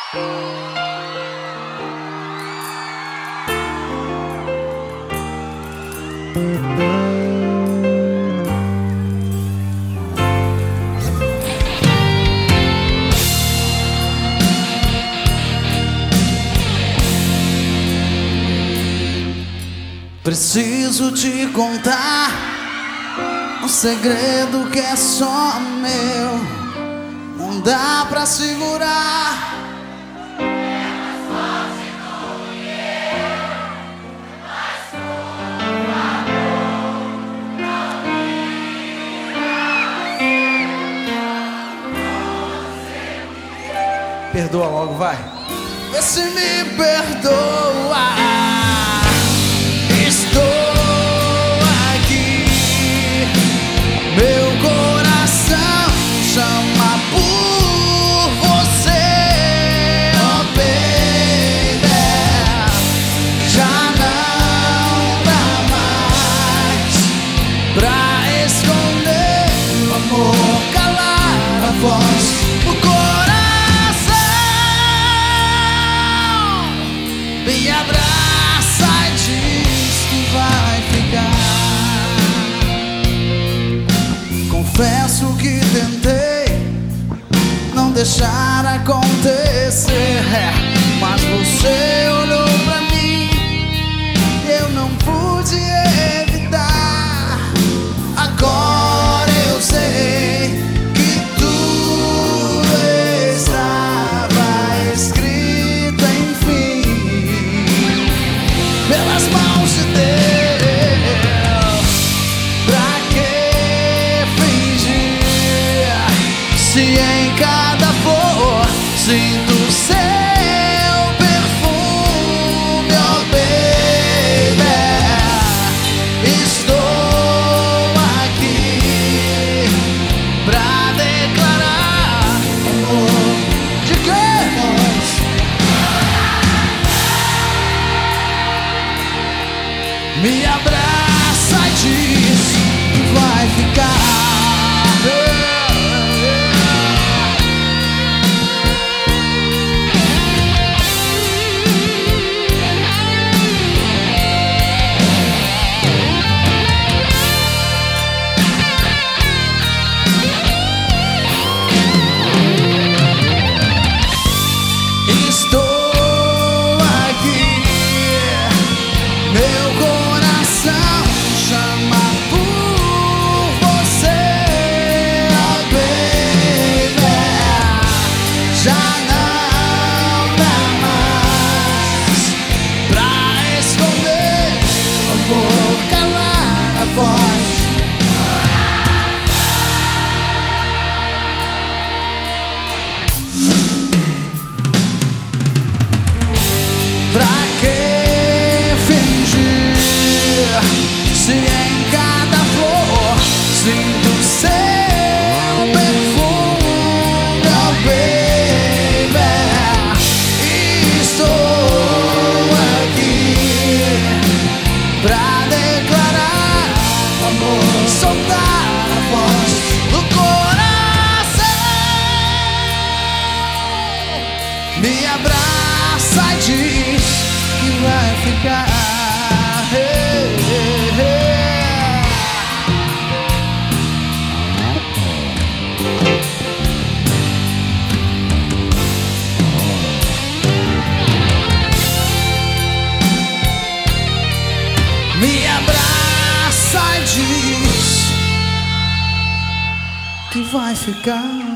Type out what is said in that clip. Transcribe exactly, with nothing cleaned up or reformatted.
Preciso te contar um segredo que é só meu. Não dá pra segurar. Perdoa logo, vai. Vê se me perdoa. Estou aqui, meu coração chama por você, oh baby. Já não dá mais pra esconder o amor, calar a voz, o coração. Me abraça e diz que vai ficar. Confesso que tentei não deixar acontecer, mas você olhou pra mim, eu não pude evitar. Agora eu sei que tudo estava escrito, enfim, pelas mãos de Deus. Pra que fingir se em cada flor sinto seu perfume, oh baby. Estou aqui pra declarar amor. De que? Me abraça e diz que vai ficar. Estou aqui, meu coração chama por você, oh baby. Já não dá mais pra esconder o amor, calar a voz. Pra que fingir se em cada flor sinto seu perfume, oh baby. Estou aqui pra declarar amor, soltar a voz do coração. Me abraça e diz que vai ficar. Hey, hey, hey. Me abraça e diz que vai ficar.